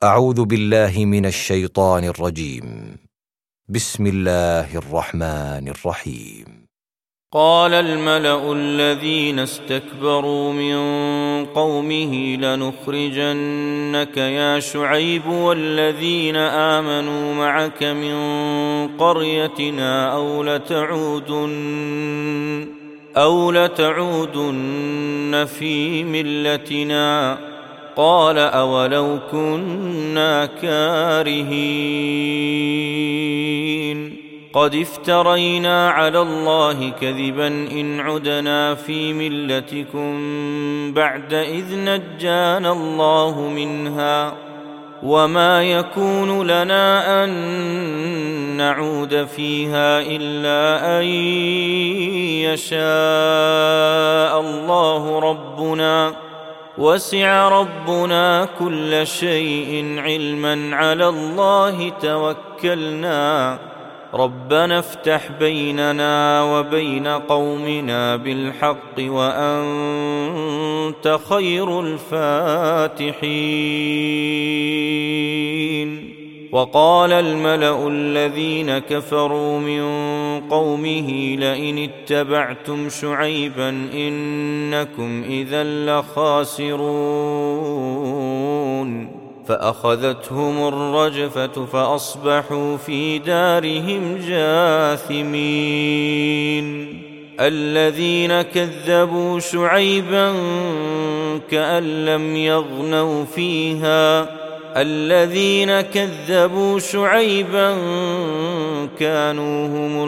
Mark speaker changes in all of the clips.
Speaker 1: أعوذ بالله من الشيطان الرجيم. بسم الله الرحمن الرحيم.
Speaker 2: قال الملأ الذين استكبروا من قومه لنخرجنك يا شعيب والذين آمنوا معك من قريتنا أو لتعودن في ملتنا. قال أولو كنا كارهين قد افترينا على الله كذبا إن عدنا في ملتكم بعد إذ نجانا الله منها وما يكون لنا أن نعود فيها إلا أن يشاء الله ربنا وسع ربنا كل شيء علما على الله توكلنا ربنا افتح بيننا وبين قومنا بالحق وأنت خير الفاتحين. وقال الملأ الذين كفروا من قومه لئن اتبعتم شعيبا إنكم إذا لخاسرون فأخذتهم الرجفة فأصبحوا في دارهم جاثمين. الذين كذبوا شعيبا كأن لم يغنوا فيها الذين كذبوا شعيبا كانوا هم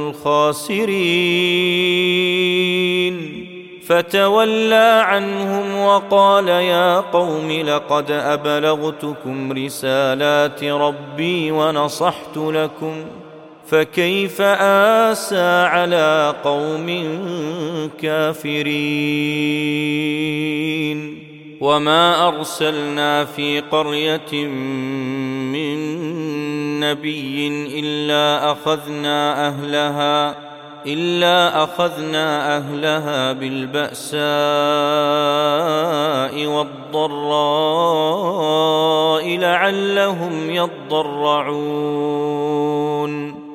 Speaker 2: الخاسرين. فتولى عنهم وقال يا قوم لقد أبلغتكم رسالات ربي ونصحت لكم فكيف آسى على قوم كافرين. وما أرسلنا في قرية من نبي إلا أخذنا أهلها بالبأساء والضراء لعلهم يضرعون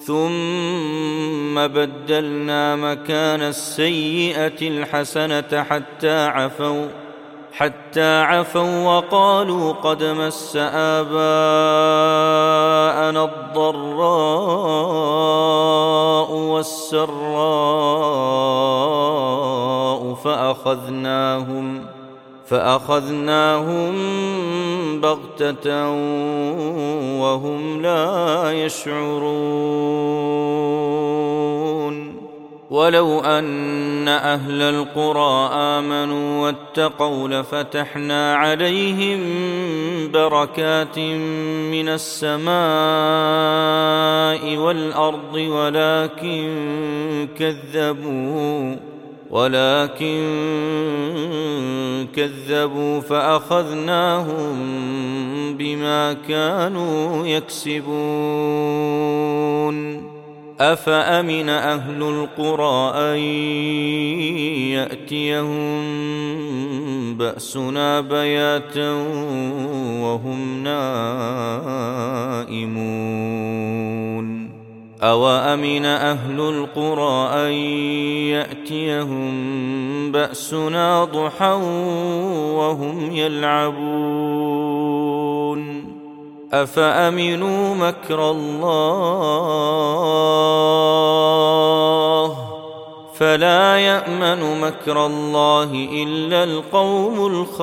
Speaker 2: ثم بدلنا مكان السيئة الحسنة حتى عفوا وقالوا قد مس آباءنا الضراء والسراء فأخذناهم بغتة وهم لا يشعرون. ولو أن أهل القرى آمنوا واتقوا لفتحنا عليهم بركات من السماء والأرض ولكن كذبوا فأخذناهم بما كانوا يكسبون. أفأمن أهل القرى أن يأتيهم بأسنا بياتا وهم نائمون. أوأمن أهل القرى أن يأتيهم بأسنا ضحى وهم يلعبون. أفأمنوا مكر الله فلا يأمن مكر الله إلا القوم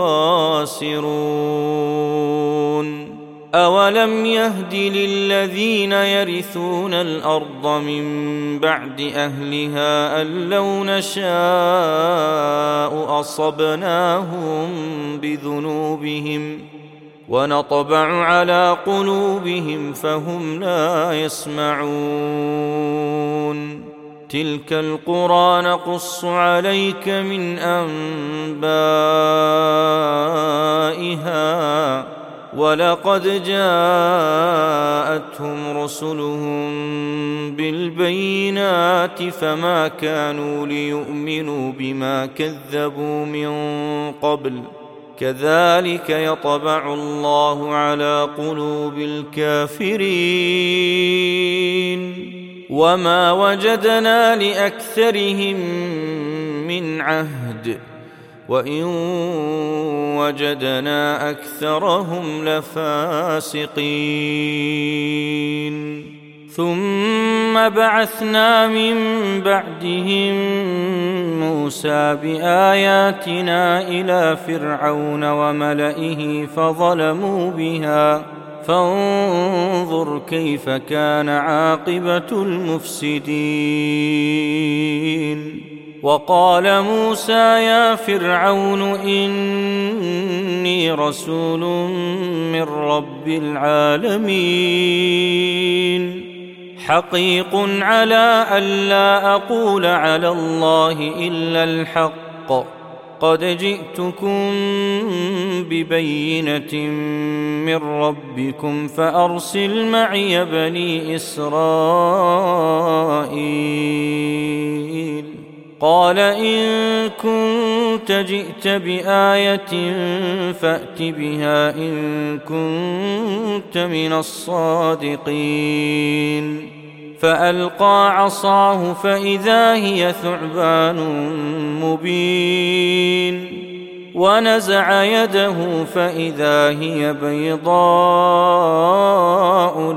Speaker 2: الخاسرون. أولم يهد للذين يرثون الأرض من بعد أهلها أن لو نشاء أصبناهم بذنوبهم ونطبع على قلوبهم فهم لا يسمعون. تلك القرى نقص عليك من أنبائها ولقد جاءتهم رسلهم بالبينات فما كانوا ليؤمنوا بما كذبوا من قبل كذلك يطبع الله على قلوب الكافرين وما وجدنا لأكثرهم من عهد وإن وجدنا أكثرهم لفاسقين ثم بعثنا من بعدهم موسى بآياتنا إلى فرعون وملئه فظلموا بها فانظر كيف كان عاقبة المفسدين وقال موسى يا فرعون إني رسول من رب العالمين حقيق على ألا أقول على الله إلا الحق قد جئتكم ببينة من ربكم فأرسل معي بني إسرائيل قال إن كنت جئت بآية فأت بها إن كنت من الصادقين فألقى عصاه فإذا هي ثعبان مبين ونزع يده فإذا هي بيضاء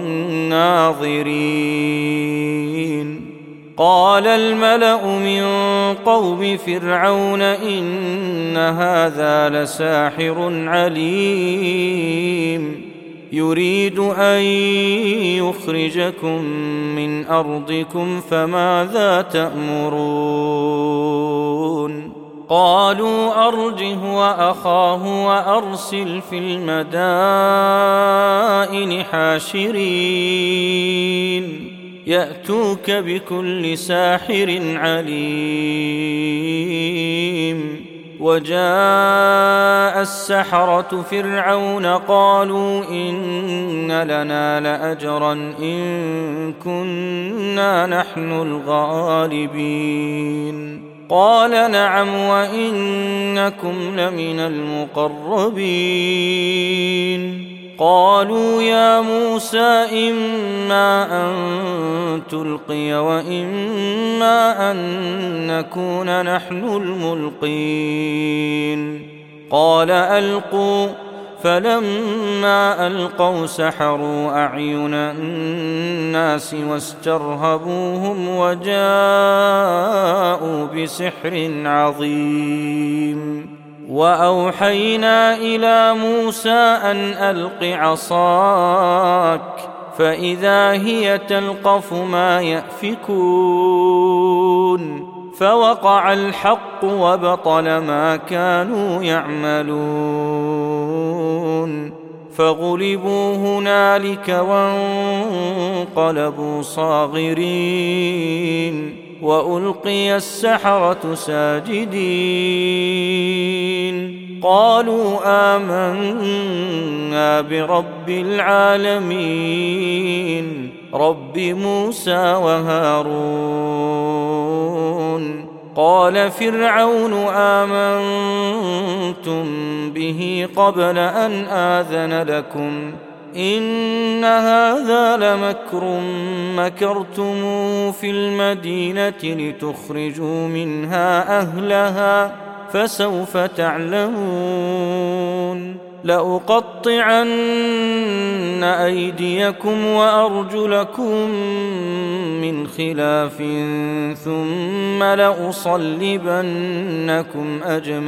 Speaker 2: للناظرين قال الملأ من قوم فرعون إن هذا لساحر عليم يريد أن يخرجكم من أرضكم فماذا تأمرون قالوا أرجه وأخاه وأرسل في المدائن حاشرين يأتوك بكل ساحر عليم وجاء السحرة فرعون قالوا إن لنا لأجرا إن كنا نحن الغالبين قال نعم وإنكم لمن المقربين قالوا يا موسى إما أن تلقي وإما أن نكون نحن الملقين قال ألقوا فلما ألقوا سحروا أعين الناس واسترهبوهم وجاءوا بسحر عظيم وأوحينا إلى موسى أن ألق عصاك فإذا هي تلقف ما يأفكون فوقع الحق وبطل ما كانوا يعملون فغلبوا هنالك وانقلبوا صاغرين وألقي السحرة ساجدين قالوا آمنا برب العالمين رب موسى وهارون قال فرعون آمنتم به قبل أن آذن لكم إن هذا لمكر مكرتموه في المدينة لتخرجوا منها أهلها فسوف تعلمون لأقطعن أيديكم وأرجلكم من خلاف ثم لأصلبنكم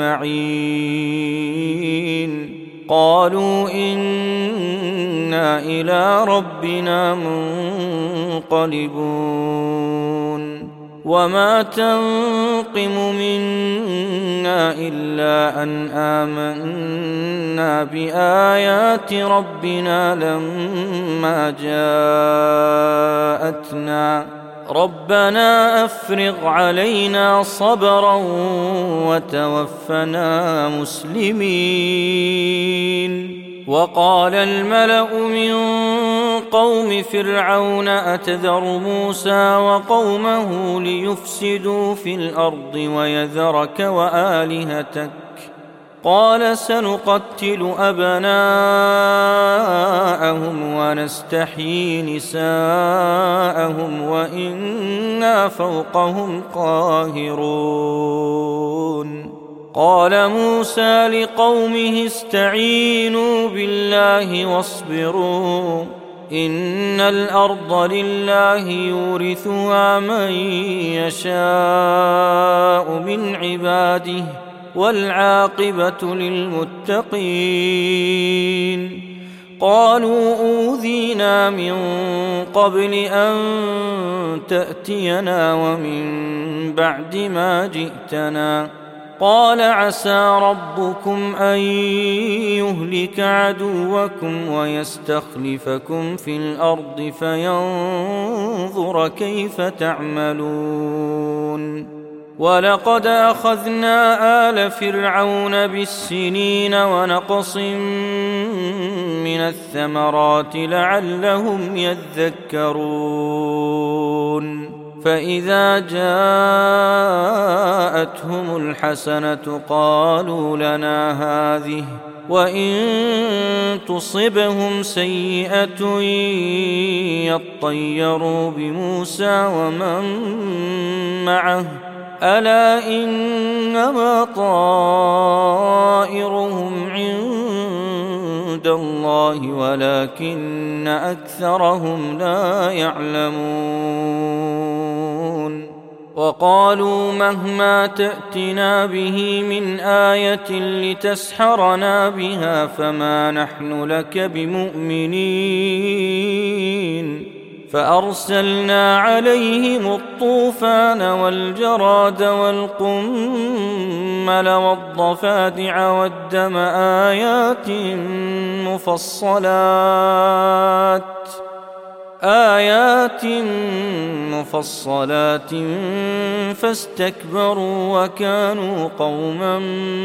Speaker 2: أجمعين قالوا إنا إلى ربنا منقلبون وما تنقم منا إلا أن آمنا بآيات ربنا لما جاءتنا ربنا أفرغ علينا صبرا وتوفنا مسلمين وقال الملأ من قوم فرعون أتذر موسى وقومه ليفسدوا في الأرض ويذرك وآلهتك قال سنقتل أبناءهم ونستحيي نساءهم وإنا فوقهم قاهرون. قال موسى لقومه استعينوا بالله واصبروا إن الأرض لله يورثها من يشاء من عباده والعاقبة للمتقين. قالوا أوذينا من قبل أن تأتينا ومن بعد ما جئتنا. قال عسى ربكم أن يهلك عدوكم ويستخلفكم في الأرض فينظر كيف تعملون. ولقد أخذنا آل فرعون بالسنين ونقص من الثمرات لعلهم يذكرون. فإذا جاءتهم الحسنة قالوا لنا هذه وإن تصبهم سيئة يطيروا بموسى ومن معه ألا إنما طائرهم عند الله ولكن أكثرهم لا يعلمون. وقالوا مهما تأتنا به من آية لتسحرنا بها فما نحن لك بمؤمنين. فأرسلنا عليهم الطوفان والجراد والقمل والضفادع والدم آيات مفصلات فاستكبروا وكانوا قوما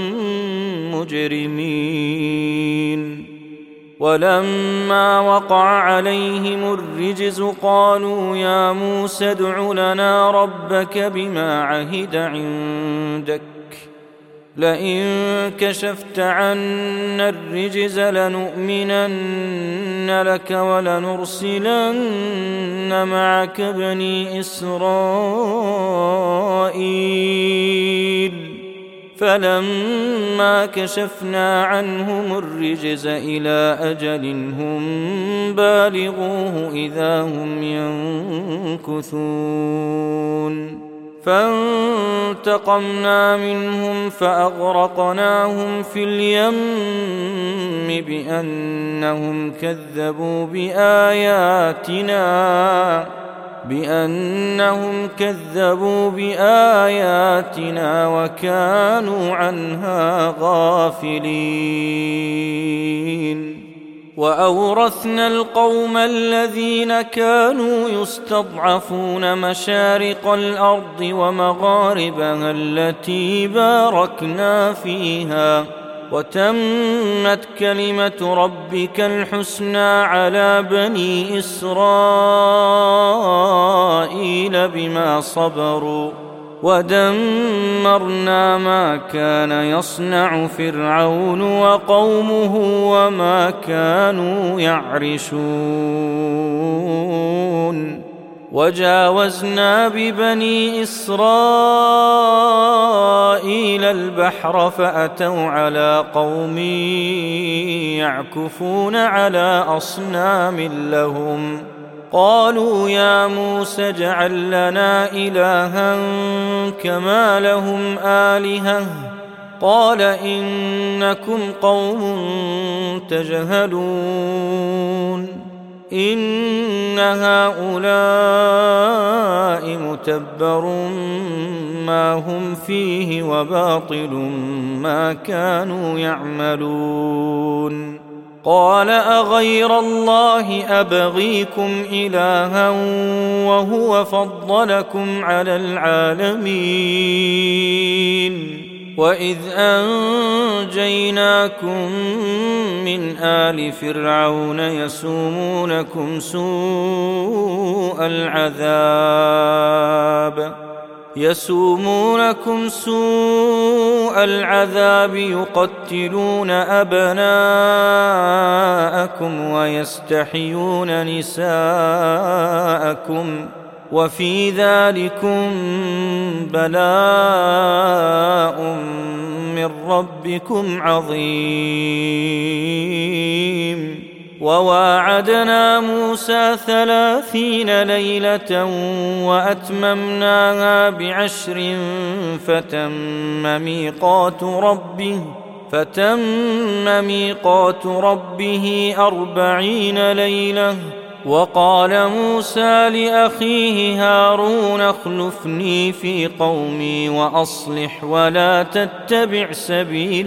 Speaker 2: مجرمين. ولما وقع عليهم الرجز قالوا يا موسى ادع لنا ربك بما عهد عندك لئن كشفت عنا الرجز لنؤمنن لك ولنرسلن معك بني إسرائيل. فلما كشفنا عنهم الرجز إلى أجل هم بالغوه إذا هم ينكثون. فانتقمنا منهم فأغرقناهم في اليم بأنهم كذبوا بآياتنا وكانوا عنها غافلين. وأورثنا القوم الذين كانوا يستضعفون مشارق الأرض ومغاربها التي باركنا فيها وتمت كلمة ربك الحسنى على بني إسرائيل بما صبروا ودمرنا ما كان يصنع فرعون وقومه وما كانوا يعرشون. وجاوزنا ببني إسرائيل البحر فأتوا على قوم يعكفون على أصنام لهم قالوا يا موسى اجعل لنا إلها كما لهم آلهة قال إنكم قوم تجهلون. إن هؤلاء متبر ما هم فيه وباطل ما كانوا يعملون. قال أغير الله أبغيكم إلها وهو فضلكم على العالمين وإذ أنجيناكم من آل فرعون يسومونكم سوء العذاب يسومونكم سوء العذاب يقتلون أبناءكم ويستحيون نساءكم وفي ذلكم بلاء من ربكم عظيم. وواعدنا موسى 30 ليلة وأتممناها ب10 فتم ميقات ربه 40 ليلة. وقال موسى لأخيه هارون اخلفني في قومي وأصلح ولا تتبع سبيل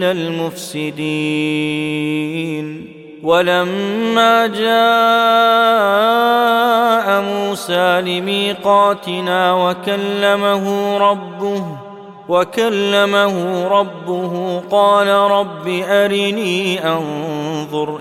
Speaker 2: المفسدين. ولما جاء موسى لميقاتنا وكلمه ربه قال رب أرني أنظر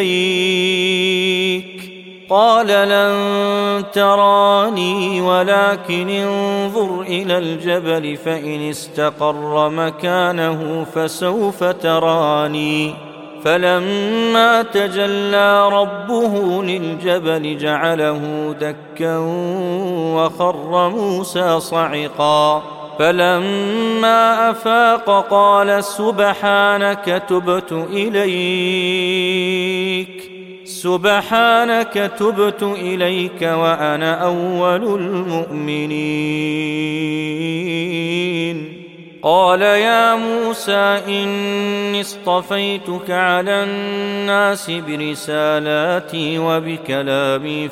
Speaker 2: إليك. قال لن تراني ولكن انظر إلى الجبل فإن استقر مكانه فسوف تراني. فلما تجلى ربه للجبل جعله دكا وخر موسى صعقا. فلما أفاق قال سبحانك تبت إليك وأنا أول المؤمنين. قال يا موسى إني اصطفيتك على الناس برسالاتي وبكلامي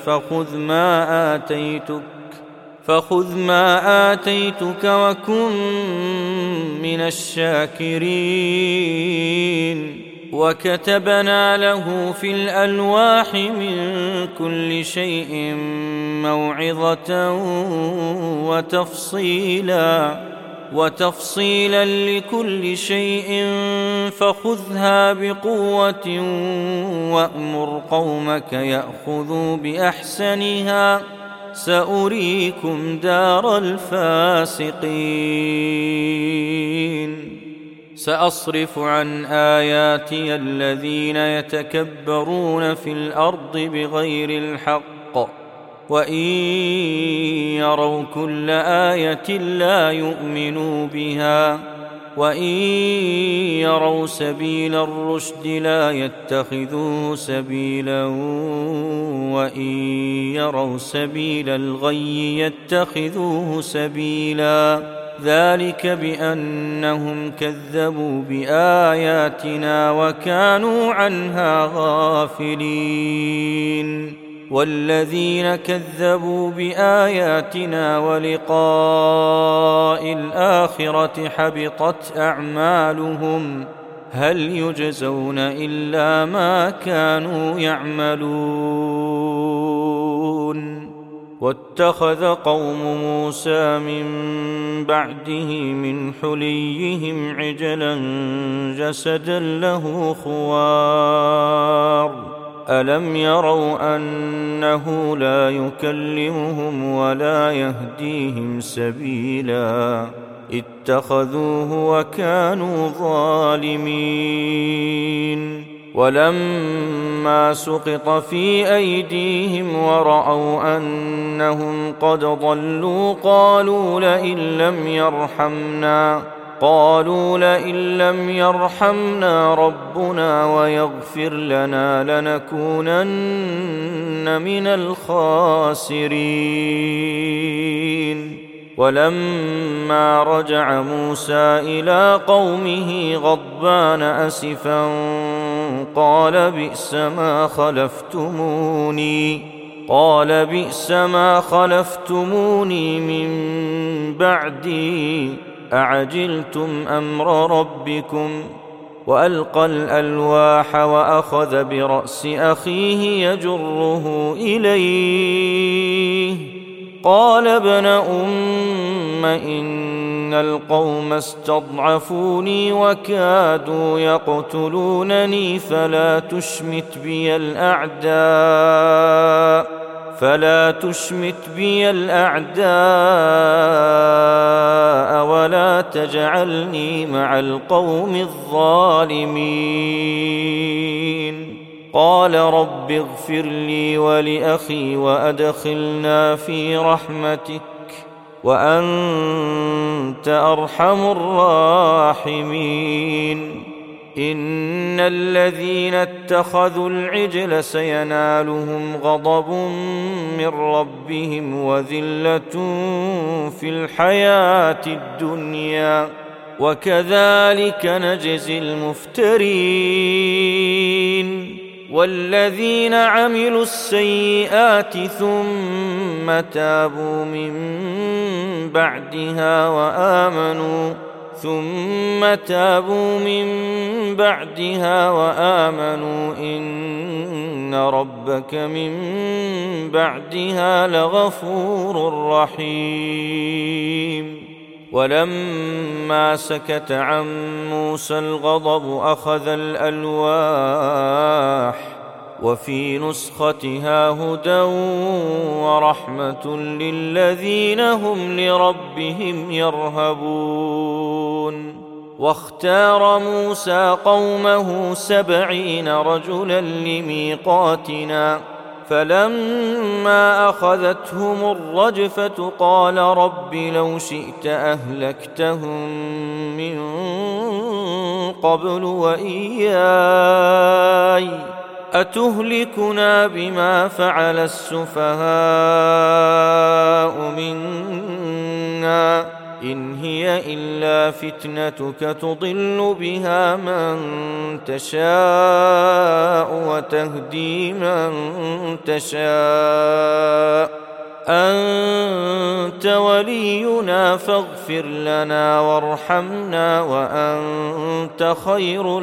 Speaker 2: فخذ ما آتيتك وكن من الشاكرين. وكتبنا له في الألواح من كل شيء موعظة وتفصيلا لكل شيء فخذها بقوة وأمر قومك يأخذوا بأحسنها سأريكم دار الفاسقين. سأصرف عن آياتي الذين يتكبرون في الأرض بغير الحق وإن يروا كل آية لا يؤمنوا بها وإن يروا سبيل الرشد لا يتخذوه سبيلا وإن يروا سبيل الغي يتخذوه سبيلا. ذلك بأنهم كذبوا بآياتنا وكانوا عنها غافلين. والذين كذبوا بآياتنا ولقاء الآخرة حبطت أعمالهم هل يجزون إلا ما كانوا يعملون. واتخذ قوم موسى من بعده من حليهم عجلا جسدا له خوار ألم يروا أنه لا يكلمهم ولا يهديهم سبيلا اتخذوه وكانوا ظالمين. ولما سقط في أيديهم ورأوا أنهم قد ضلوا قالوا لئن لم يرحمنا ربنا ويغفر لنا لنكونن من الخاسرين. ولما رجع موسى إلى قومه غضبان أسفا قال بئس ما خلفتموني من بعدي أعجلتم أمر ربكم. وألقى الألواح وأخذ برأس أخيه يجره إليه قال ابن أم إن القوم استضعفوني وكادوا يقتلونني فلا تشمت بي الأعداء فلا تشمت بي الأعداء ولا تجعلني مع القوم الظالمين. قال رب اغفر لي ولأخي وأدخلنا في رحمتك وأنت أرحم الراحمين. إن الذين اتخذوا العجل سينالهم غضب من ربهم وذلة في الحياة الدنيا وكذلك نجزي المفترين. والذين عملوا السيئات ثم تابوا من بعدها وآمنوا إن ربك من بعدها لغفور رحيم. ولما سكت عن موسى الغضب أخذ الألواح وفي نسختها هدى ورحمة للذين هم لربهم يرهبون. واختار موسى قومه 70 رجلا لميقاتنا فلما أخذتهم الرجفة قال رب لو شئت أهلكتهم من قبل وإياي أتهلكنا بما فعل السفهاء منا إن هي إلا فتنتك تضل بها من تشاء وتهدي من تشاء أنت ولينا فاغفر لنا وارحمنا وأنت خير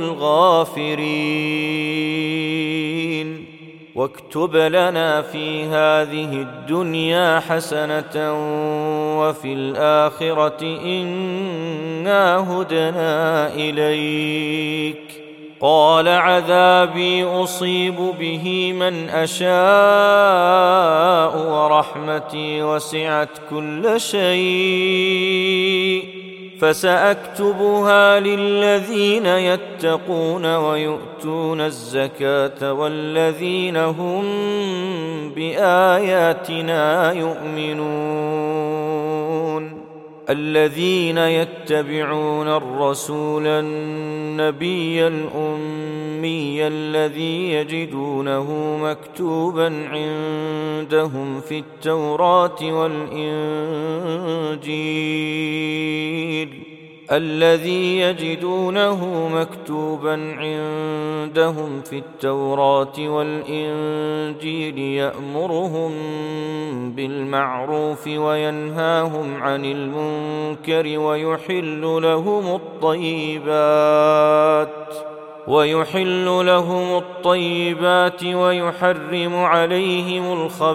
Speaker 2: الغافرين. واكتب لنا في هذه الدنيا حسنة وفي الآخرة إنا هدنا إليك. قال عذابي أصيب به من أشاء ورحمتي وسعت كل شيء فسأكتبها للذين يتقون ويؤتون الزكاة والذين هم بآياتنا يؤمنون. الذين يتبعون الرسول النبي الأمي الذي يجدونه مكتوبا عندهم في التوراة والإنجيل يأمرهم بالمعروف وينهاهم عن المنكر ويحل لهم الطيبات ويحرم عليهم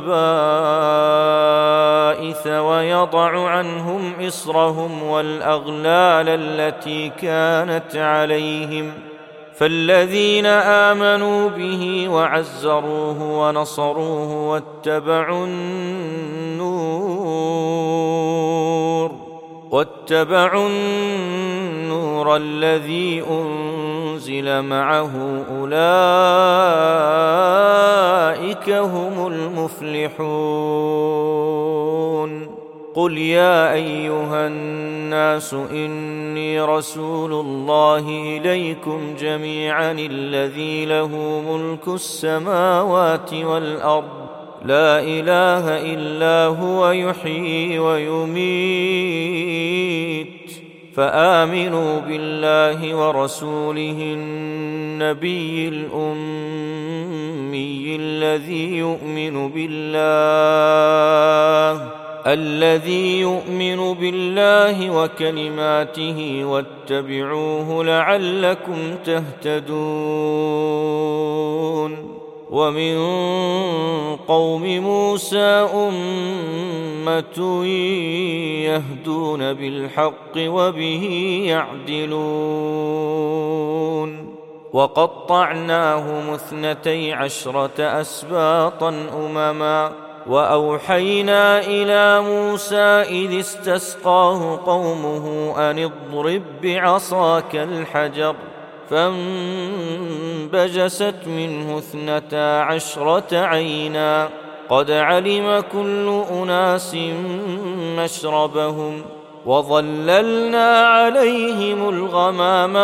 Speaker 2: الخبائث ويضع عنهم إصرهم والأغلال التي كانت عليهم. فالذين آمنوا به وعزروه ونصروه واتبعوا النور الذي أنزل معه أولئك هم المفلحون. قل يا أيها الناس إني رسول الله إليكم جميعا الذي له ملك السماوات والأرض لا إله إلا هو يحيي ويميت فآمنوا بالله ورسوله النبي الأمي الذي يؤمن بالله وكلماته واتبعوه لعلكم تهتدون. ومن قوم موسى أمة يهدون بالحق وبه يعدلون. وقطعناهم 12 أسباطا أمما وأوحينا إلى موسى إذ استسقاه قومه أن اضرب بعصاك الحجر فانبجست منه 12 عينا قد علم كل أناس مشربهم وظللنا عليهم الغمام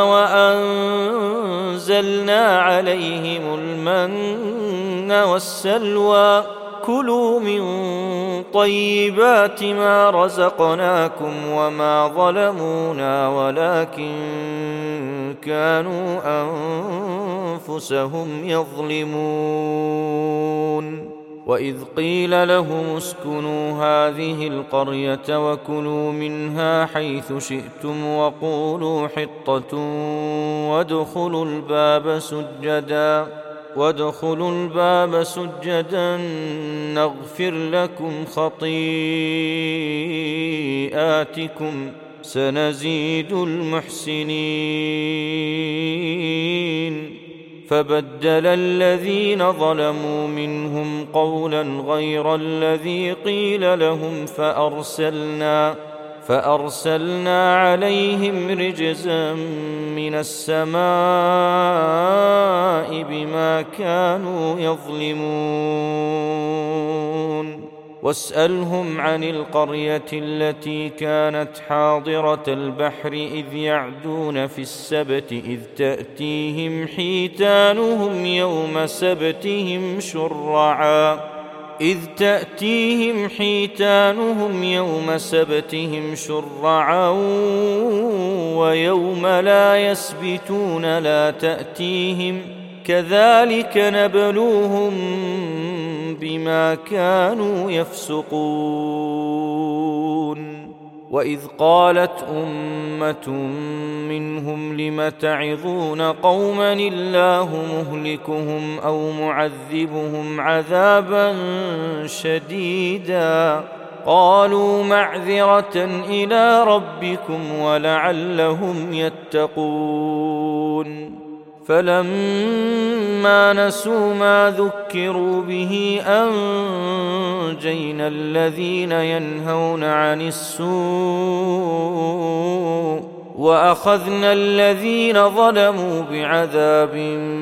Speaker 2: وأنزلنا عليهم المن والسلوى كلوا من طيبات ما رزقناكم وما ظلمونا ولكن كانوا أنفسهم يظلمون وإذ قيل لهم اسكنوا هذه القرية وكلوا منها حيث شئتم وقولوا حطة وادخلوا الباب سجدا نغفر لكم خطيئاتكم سنزيد المحسنين فبدل الذين ظلموا منهم قولا غير الذي قيل لهم فأرسلنا عليهم رجزا من السماء بما كانوا يظلمون واسألهم عن القرية التي كانت حاضرة البحر إذ يعدون في السبت إذ تأتيهم حيتانهم يوم سبتهم شرعا ويوم لا يسبتون لا تأتيهم كذلك نبلوهم بما كانوا يفسقون وإذ قالت أمة منهم لم تعظون قوما الله مهلكهم أو معذبهم عذابا شديدا قالوا معذرة إلى ربكم ولعلهم يتقون فلما نسوا ما ذكروا به أنجينا الذين ينهون عن السوء وأخذنا الذين ظلموا بعذاب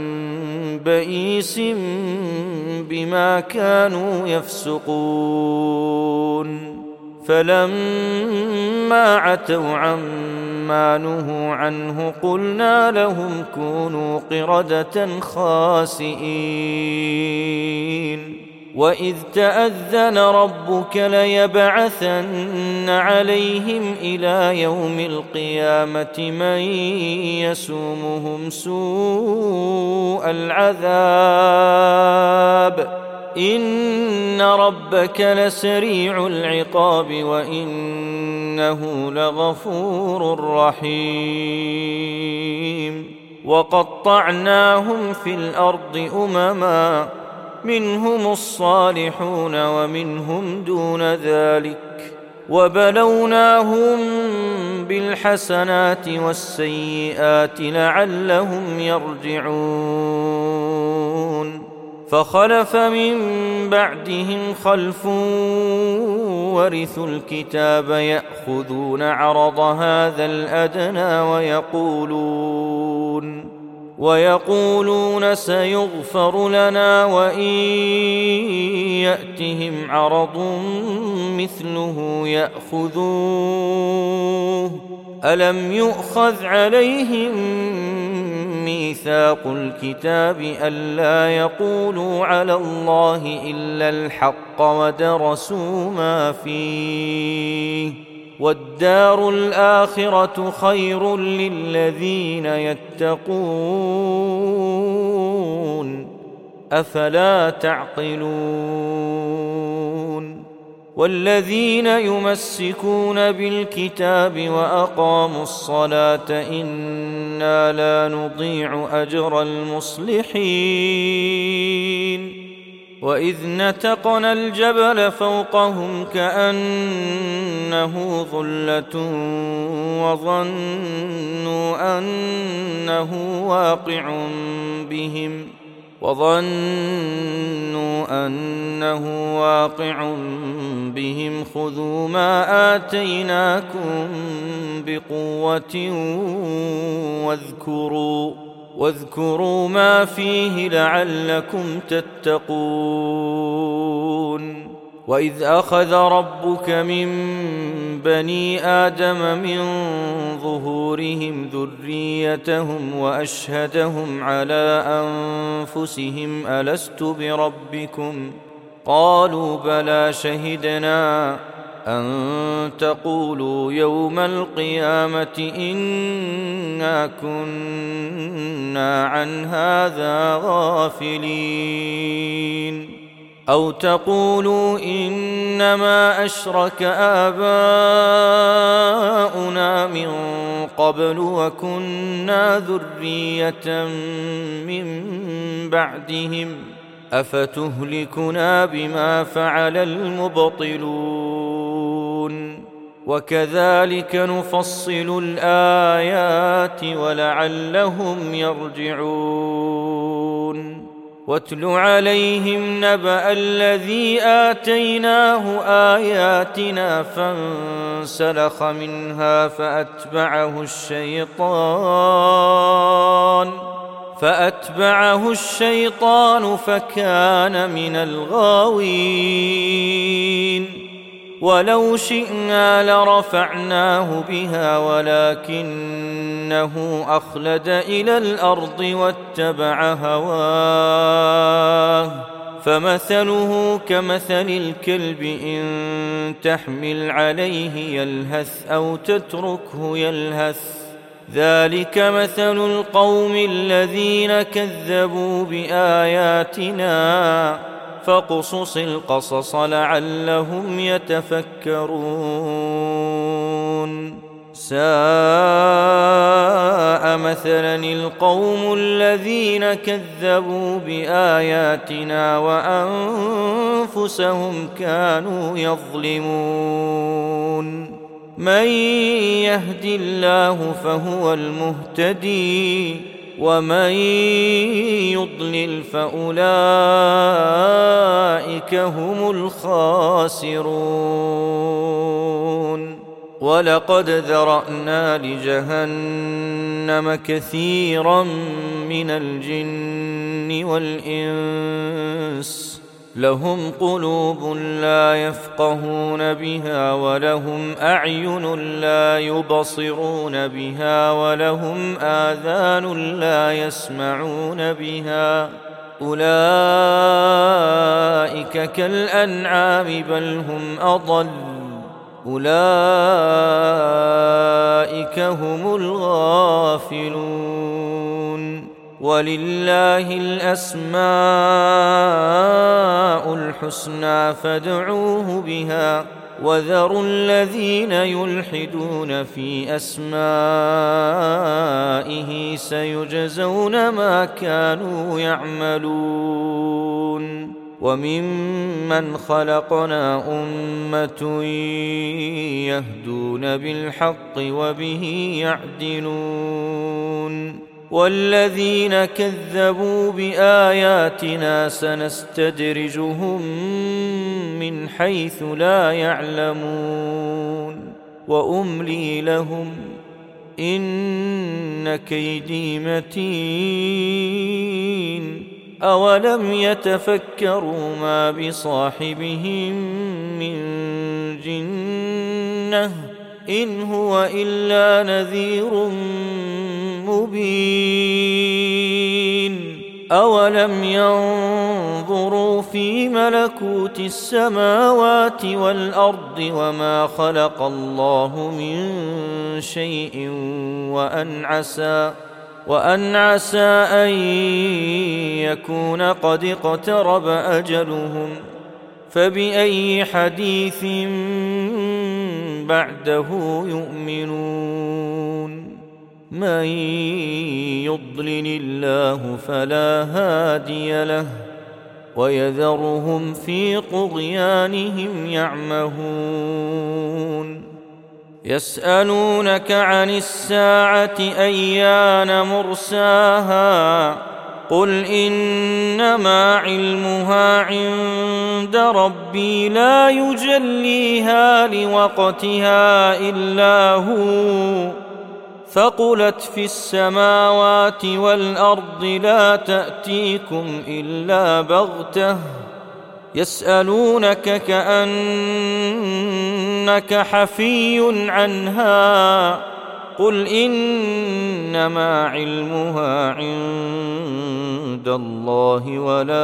Speaker 2: بئيس بما كانوا يفسقون فلما عتوا عما نهوا عنه قلنا لهم كونوا قردة خاسئين وإذ تأذن ربك ليبعثن عليهم إلى يوم القيامة من يسومهم سوء العذاب إن ربك لسريع العقاب وإنه لغفور رحيم وقطعناهم في الأرض أمما منهم الصالحون ومنهم دون ذلك وبلوناهم بالحسنات والسيئات لعلهم يرجعون فخلف من بعدهم خلف ورثوا الكتاب يأخذون عرض هذا الأدنى ويقولون سيغفر لنا وإن يأتهم عرض مثله يأخذوه ألم يؤخذ عليهم ميثاق الكتاب ألا يقولوا على الله إلا الحق ودرسوا ما فيه والدار الآخرة خير للذين يتقون أفلا تعقلون والذين يمسكون بالكتاب وأقاموا الصلاة إنا لا نضيع أجر المصلحين وإذ نتقنا الجبل فوقهم كأنه ظلة وظنوا أنه واقع بهم وظنوا أنه واقع بهم خذوا ما آتيناكم بقوة واذكروا ما فيه لعلكم تتقون. وإذ أخذ ربك من بني آدم من ظهورهم ذريتهم وأشهدهم على أنفسهم ألست بربكم قالوا بلى شهدنا أن تقولوا يوم القيامة إنا كنا عن هذا غافلين أو تقولوا إنما أشرك آباؤنا من قبل وكنا ذرية من بعدهم أفتهلكنا بما فعل المبطلون وكذلك نفصل الآيات ولعلهم يرجعون. واتل عليهم نبأ الذي آتيناه آياتنا فانسلخ منها فأتبعه الشيطان فكان من الغاوين. ولو شئنا لرفعناه بها ولكنه أخلد إلى الأرض واتبع هواه فمثله كمثل الكلب إن تحمل عليه يلهث أو تتركه يلهث ذلك مثل القوم الذين كذبوا بآياتنا فاقصص القصص لعلهم يتفكرون. ساء مثلا القوم الذين كذبوا بآياتنا وأنفسهم كانوا يظلمون. من يهد الله فهو المهتدي ومن يضلل فأولئك هم الخاسرون. ولقد ذرأنا لجهنم كثيرا من الجن والإنس لهم قلوب لا يفقهون بها ولهم أعين لا يبصرون بها ولهم آذان لا يسمعون بها أولئك كالأنعام بل هم أضل أولئك هم الغافلون. ولله الأسماء الحسنى فادعوه بها وذروا الذين يلحدون في أسمائه سيجزون ما كانوا يعملون. وممن خلقنا أمة يهدون بالحق وبه يعدلون. والذين كذبوا بآياتنا سنستدرجهم من حيث لا يعلمون وأملي لهم إن كيدي متين. أولم يتفكروا ما بصاحبهم من جنة إن هو إلا نذير مبين. أولم ينظروا في ملكوت السماوات والأرض وما خلق الله من شيء وأن عسى أن يكون قد اقترب أجلهم فبأي حديث بعده يؤمنون. من يضلل الله فلا هادي له ويذرهم في طغيانهم يعمهون. يسألونك عن الساعة أيان مرساها قل إنما علمها عند ربي لا يجليها لوقتها إلا هو ثقلت في السماوات والأرض لا تأتيكم إلا بغتة يسألونك كأنك حفي عنها قل إنما علمها عند الله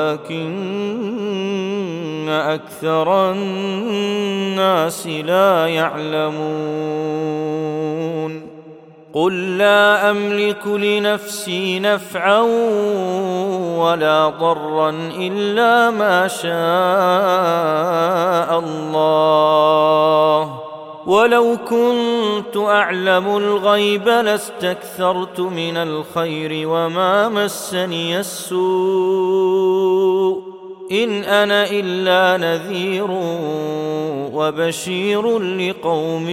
Speaker 2: ولكن أكثر الناس لا يعلمون قل لا أملك لنفسي نفعا ولا ضرا إلا ما شاء الله ولو كنت أعلم الغيب لاستكثرت من الخير وما مسني السوء إن أنا إلا نذير وبشير لقوم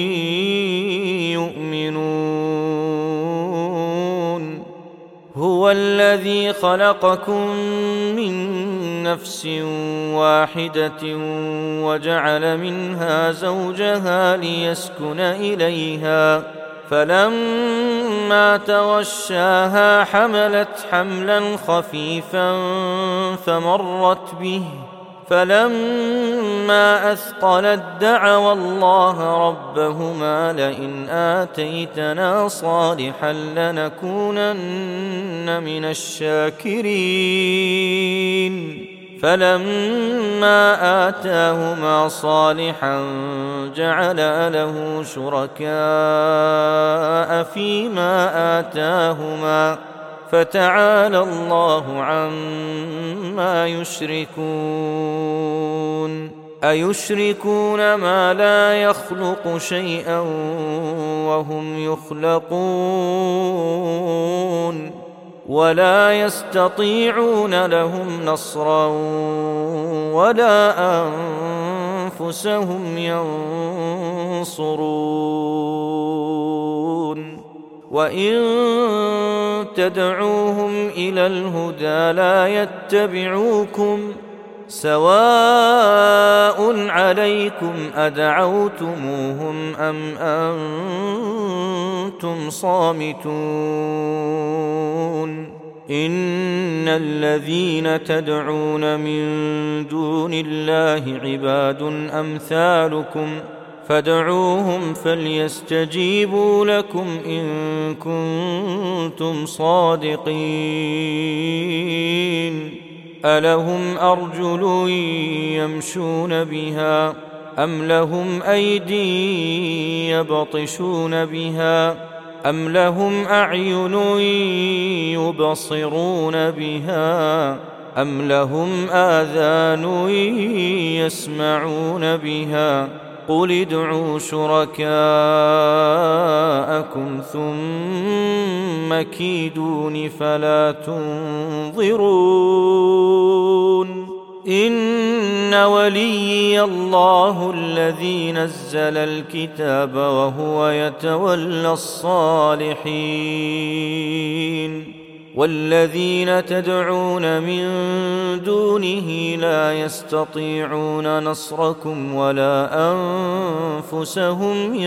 Speaker 2: يؤمنون هو الذي خلقكم من نفس واحدة وجعل منها زوجها ليسكن إليها فلما تغشاها حملت حملا خفيفا فمرت به فلما أثقلت دعوا الله ربهما لئن آتيتنا صالحا لنكونن من الشاكرين فلما آتاهما صالحا جعل له شركاء فيما آتاهما فتعالى الله عما يشركون أيشركون ما لا يخلق شيئا وهم يخلقون ولا يستطيعون لهم نصرا ولا أنفسهم ينصرون وإن تدعوهم إلى الهدى لا يتبعوكم سواء عليكم أدعوتموهم أم أنتم صامتون إن الذين تدعون من دون الله عباد أمثالكم فادعوهم فليستجيبوا لكم إن كنتم صادقين ألهم أرجل يمشون بها أم لهم أيدي يبطشون بها أم لهم أعين يبصرون بها أم لهم آذان يسمعون بها قل ادعوا شركاءكم ثم كيدون فلا تنظرون إن وليي الله الذي نزل الكتاب وهو يتولى الصالحين والذين تدعون من دونه لا يستطيعون نصركم ولا أنفسهم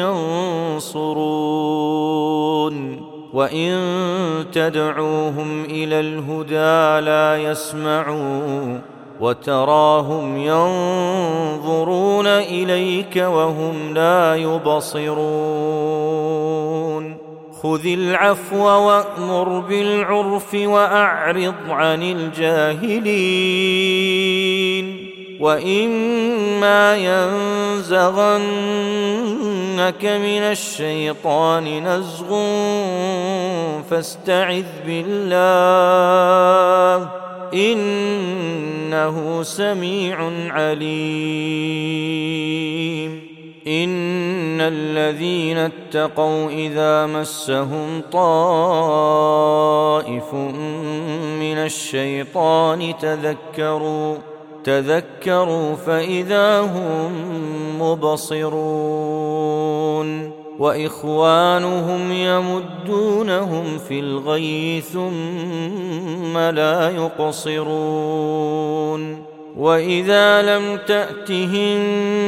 Speaker 2: ينصرون وإن تدعوهم إلى الهدى لا يسمعوا وتراهم ينظرون إليك وهم لا يبصرون خذ العفو وأمر بالعرف وأعرض عن الجاهلين وإما ينزغنك من الشيطان نزغ فاستعذ بالله إنه سميع عليم إن الذين اتقوا إذا مسهم طائف من الشيطان تذكروا فإذا هم مبصرون وإخوانهم يمدونهم في الغي ثم لا يقصرون وإذا لم تأتهم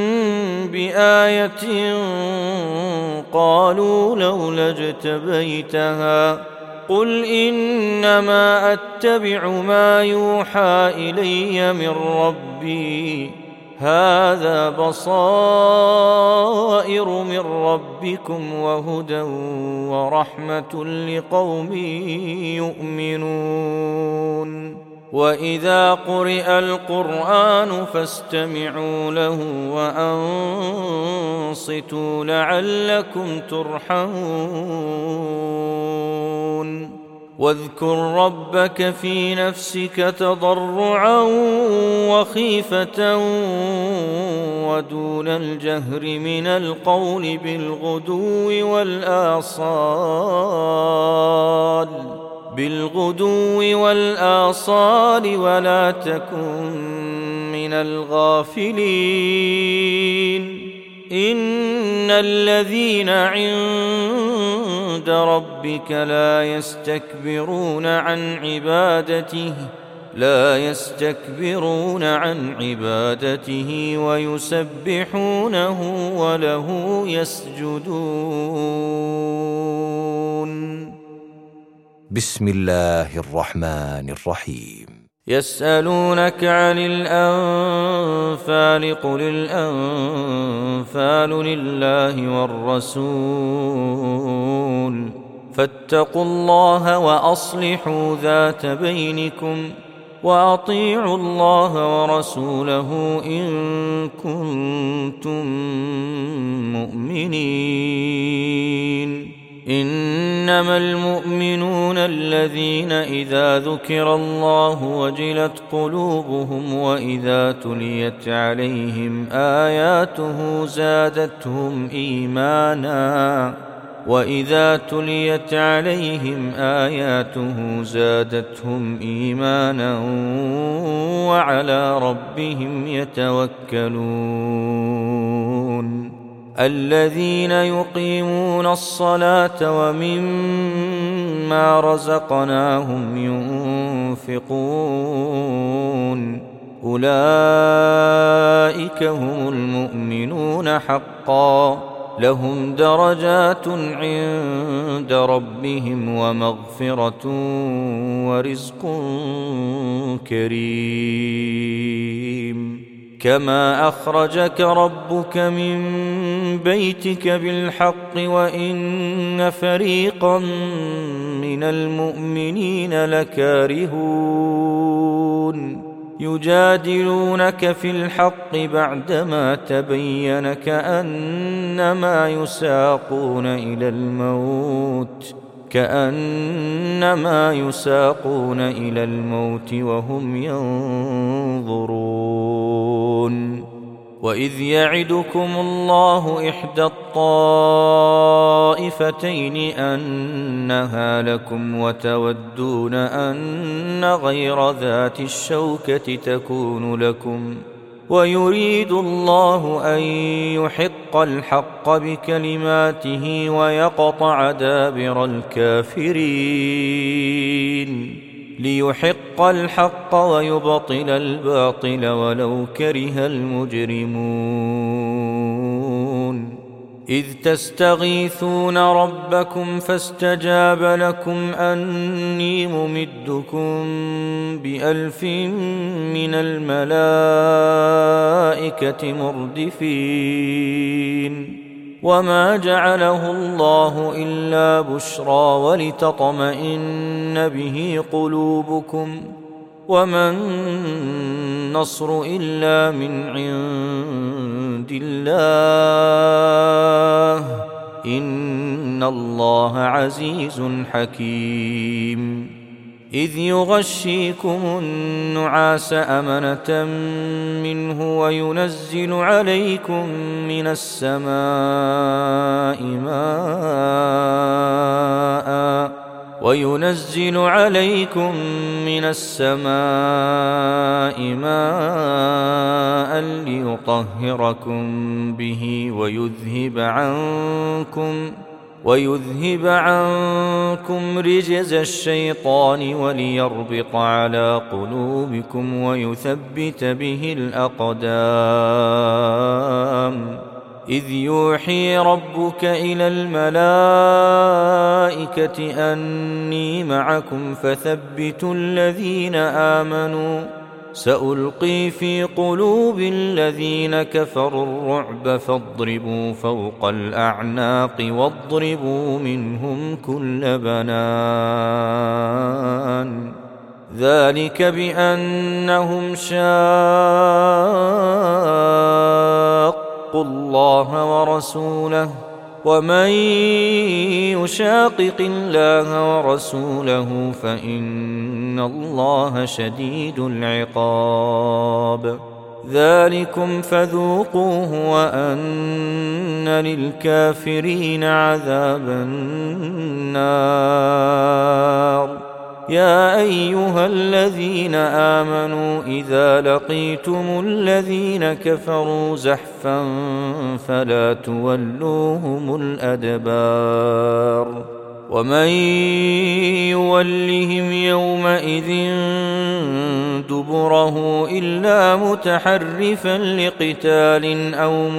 Speaker 2: بآية قالوا لولا اجتبيتها قل إنما أتبع ما يوحى إلي من ربي هذا بصائر من ربكم وهدى ورحمة لقوم يؤمنون وإذا قرئ القرآن فاستمعوا له وأنصتوا لعلكم ترحمون واذكر ربك في نفسك تضرعا وخيفة ودون الجهر من القول بالغدو والآصال ولا تكن من الغافلين إن الذين عند ربك لا يستكبرون عن عبادته ويسبحونه وله يسجدون.
Speaker 1: بسم الله الرحمن الرحيم.
Speaker 2: يسألونك عن الأنفال قل الأنفال لله والرسول فاتقوا الله وأصلحوا ذات بينكم وأطيعوا الله ورسوله إن كنتم مؤمنين. إنما المؤمنون الذين إذا ذكر الله وجلت قلوبهم وإذا تليت عليهم آياته زادتهم إيمانا وعلى ربهم يتوكلون. الذين يقيمون الصلاة ومما رزقناهم ينفقون أولئك هم المؤمنون حقا لهم درجات عند ربهم ومغفرة ورزق كريم. كما أخرجك ربك من بيتك بالحق وإن فريقا من المؤمنين لكارهون يجادلونك في الحق بعدما تبين كأنما يساقون إلى الموت وهم ينظرون. وإذ يعدكم الله إحدى الطائفتين أنها لكم وتودون أن غير ذات الشوكة تكون لكم ويريد الله أن يحق الحق بكلماته ويقطع دابر الكافرين ليحق الحق ويبطل الباطل ولو كره المجرمون. إذ تستغيثون ربكم فاستجاب لكم أني ممدكم ب1000 من الملائكة مردفين. وما جعله الله إلا بشرى ولتطمئن به قلوبكم وما النصر إلا من عند الله إن الله عزيز حكيم. إذ يغشيكم النعاس أمنة منه وينزل عليكم من السماء ماء ليطهركم به ويذهب عنكم رجز الشيطان وليربط على قلوبكم ويثبت به الأقدام. إذ يوحي ربك إلى الملائكة أني معكم فثبتوا الذين آمنوا سألقي في قلوب الذين كفروا الرعب فاضربوا فوق الأعناق واضربوا منهم كل بنان. ذلك بأنهم شاقوا الله ورسوله ومن يشاقق الله ورسوله فإن الله شديد العقاب. ذلكم فذوقوه وأن للكافرين عذاب النار. يا أيها الذين آمنوا إذا لقيتم الذين كفروا زحفا فلا تولوهم الأدبار. ومن يولهم يومئذ دبره إلا متحرفا لقتال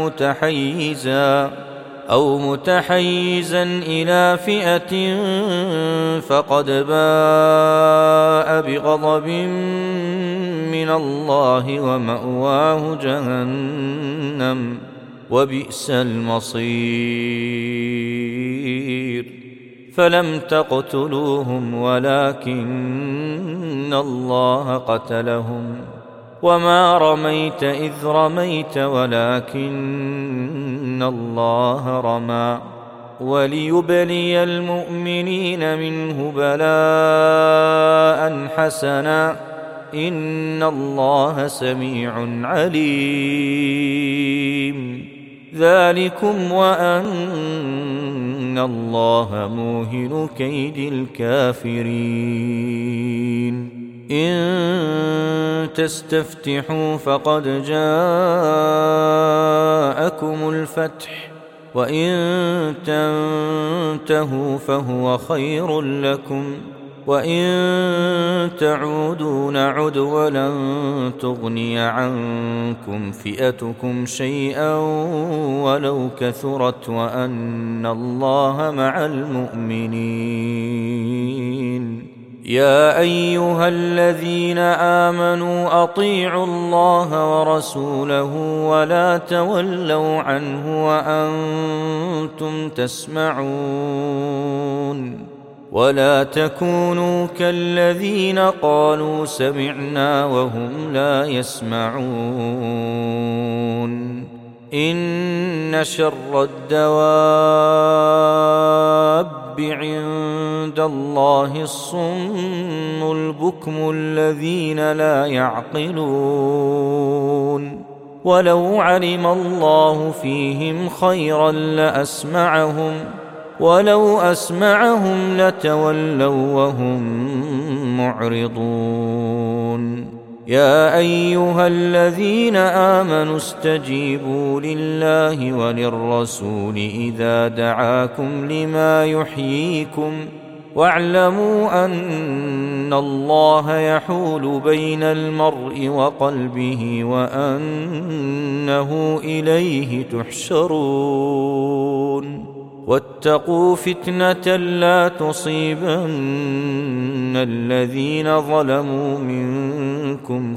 Speaker 2: أو متحيزا إلى فئة فقد باء بغضب من الله ومأواه جهنم وبئس المصير. فلم تقتلوهم ولكن الله قتلهم وما رميت إذ رميت ولكن الله رمى وليبلي المؤمنين منه بلاء حسنا إن الله سميع عليم. ذلكم وأن الله موهن كيد الكافرين. إن تستفتحوا فقد جاءكم الفتح وإن تنتهوا فهو خير لكم وإن تعودوا نعد ولن تغني عنكم فئتكم شيئا ولو كثرت وأن الله مع المؤمنين. يا أيها الذين آمنوا أطيعوا الله ورسوله ولا تولوا عنه وأنتم تسمعون. ولا تكونوا كالذين قالوا سمعنا وهم لا يسمعون. إن شر الدواب عند الله الصم البكم الذين لا يعقلون. ولو علم الله فيهم خيرا لأسمعهم ولو أسمعهم لتولوا وهم معرضون. يا أيها الذين آمنوا استجيبوا لله وللرسول إذا دعاكم لما يحييكم واعلموا أن الله يحول بين المرء وقلبه وأنه إليه تحشرون. واتقوا فتنة لا تصيبن الذين ظلموا منكم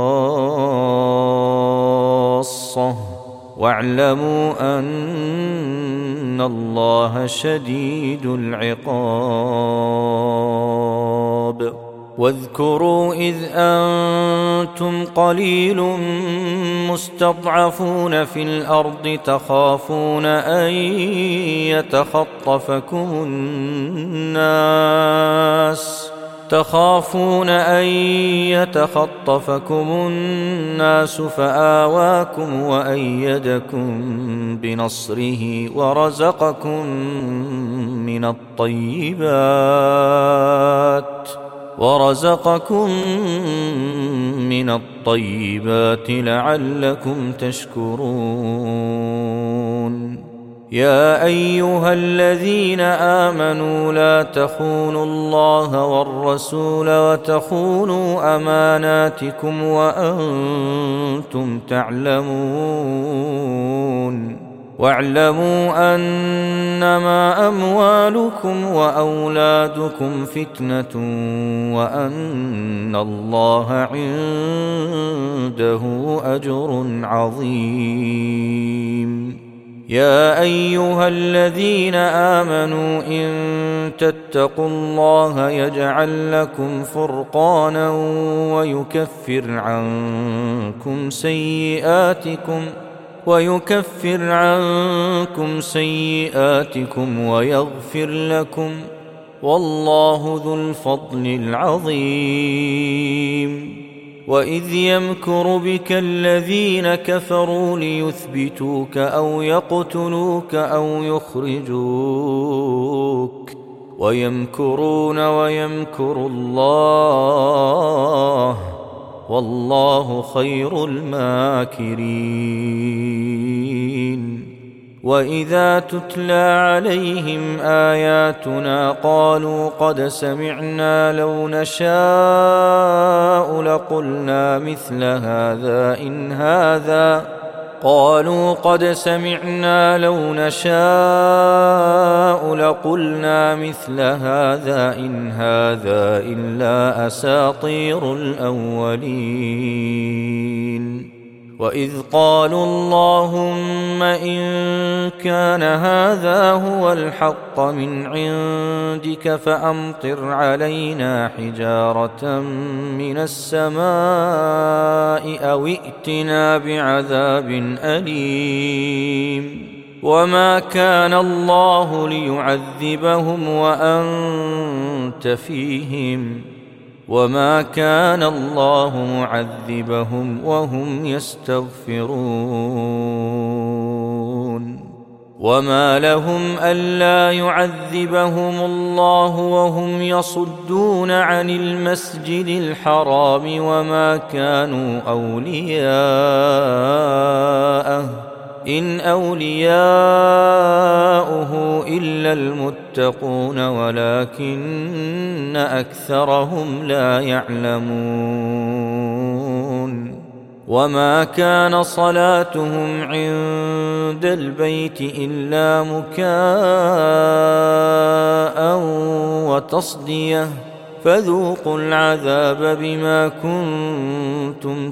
Speaker 2: خاصة واعلموا أن الله شديد العقاب. واذكروا إذ أنتم قليل مستضعفون في الأرض تخافون أن يتخطفكم الناس فآواكم وأيدكم بنصره ورزقكم من الطيبات ورزقكم من الطيبات لعلكم تشكرون. يا أيها الذين آمنوا لا تخونوا الله والرسول وتخونوا أماناتكم وأنتم تعلمون. واعلموا أنما أموالكم وأولادكم فتنة وأن الله عنده أجر عظيم. يا أيها الذين آمنوا إن تتقوا الله يجعل لكم فرقانا ويكفر عنكم سيئاتكم ويغفر لكم، والله ذو الفضل العظيم. وإذ يمكر بك الذين كفروا ليثبتوك أو يقتلوك أو يخرجوك ويمكرون ويمكر الله والله خير الماكرين. وإذا تتلى عليهم آياتنا قالوا قد سمعنا لو نشاء لقلنا مثل هذا إن هذا إلا أساطير الأولين. وإذ قالوا اللهم إن كان هذا هو الحق من عندك فأمطر علينا حجارة من السماء أو ائتنا بعذاب أليم. وما كان الله ليعذبهم وأنت فيهم وما كان الله معذبهم وهم يستغفرون. وما لهم ألا يعذبهم الله وهم يصدون عن المسجد الحرام وما كانوا أولياءه إن أولياؤه إلا المتقون ولكن أكثرهم لا يعلمون. وما كان صلاتهم عند البيت إلا مكاء وتصدية فذوقوا العذاب بما كنتم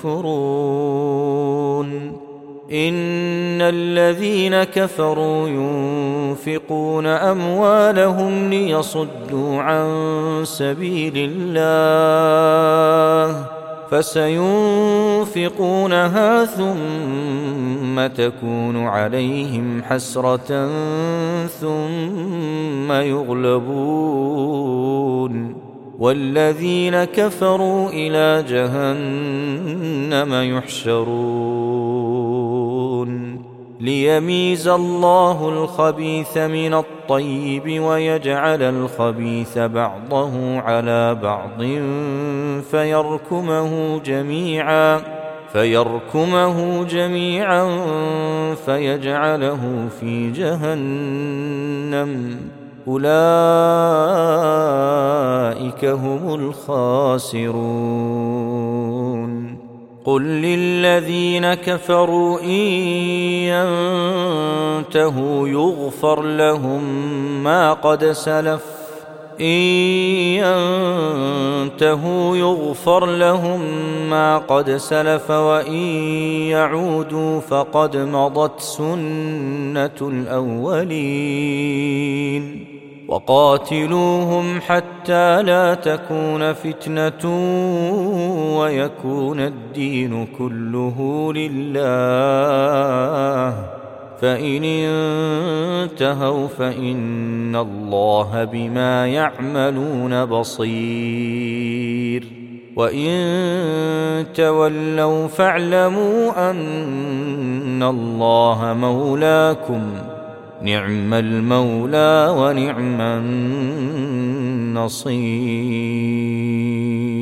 Speaker 2: تكفرون. إن الذين كفروا ينفقون أموالهم ليصدوا عن سبيل الله فسينفقونها ثم تكون عليهم حسرة ثم يغلبون والذين كفروا إلى جهنم يحشرون. ليميز الله الخبيث من الطيب ويجعل الخبيث بعضه على بعض فيركمه جميعا فيجعله في جهنم أولئك هم الخاسرون. قل للذين كفروا إن ينتهوا يغفر لهم ما قد سلف وإن يعودوا فقد مضت سنة الأولين. وقاتلوهم حتى لا تكون فتنة ويكون الدين كله لله فإن انتهوا فإن الله بما يعملون بصير. وإن تولوا فاعلموا أن الله مولاكم نعم المولى ونعم النصير. نصير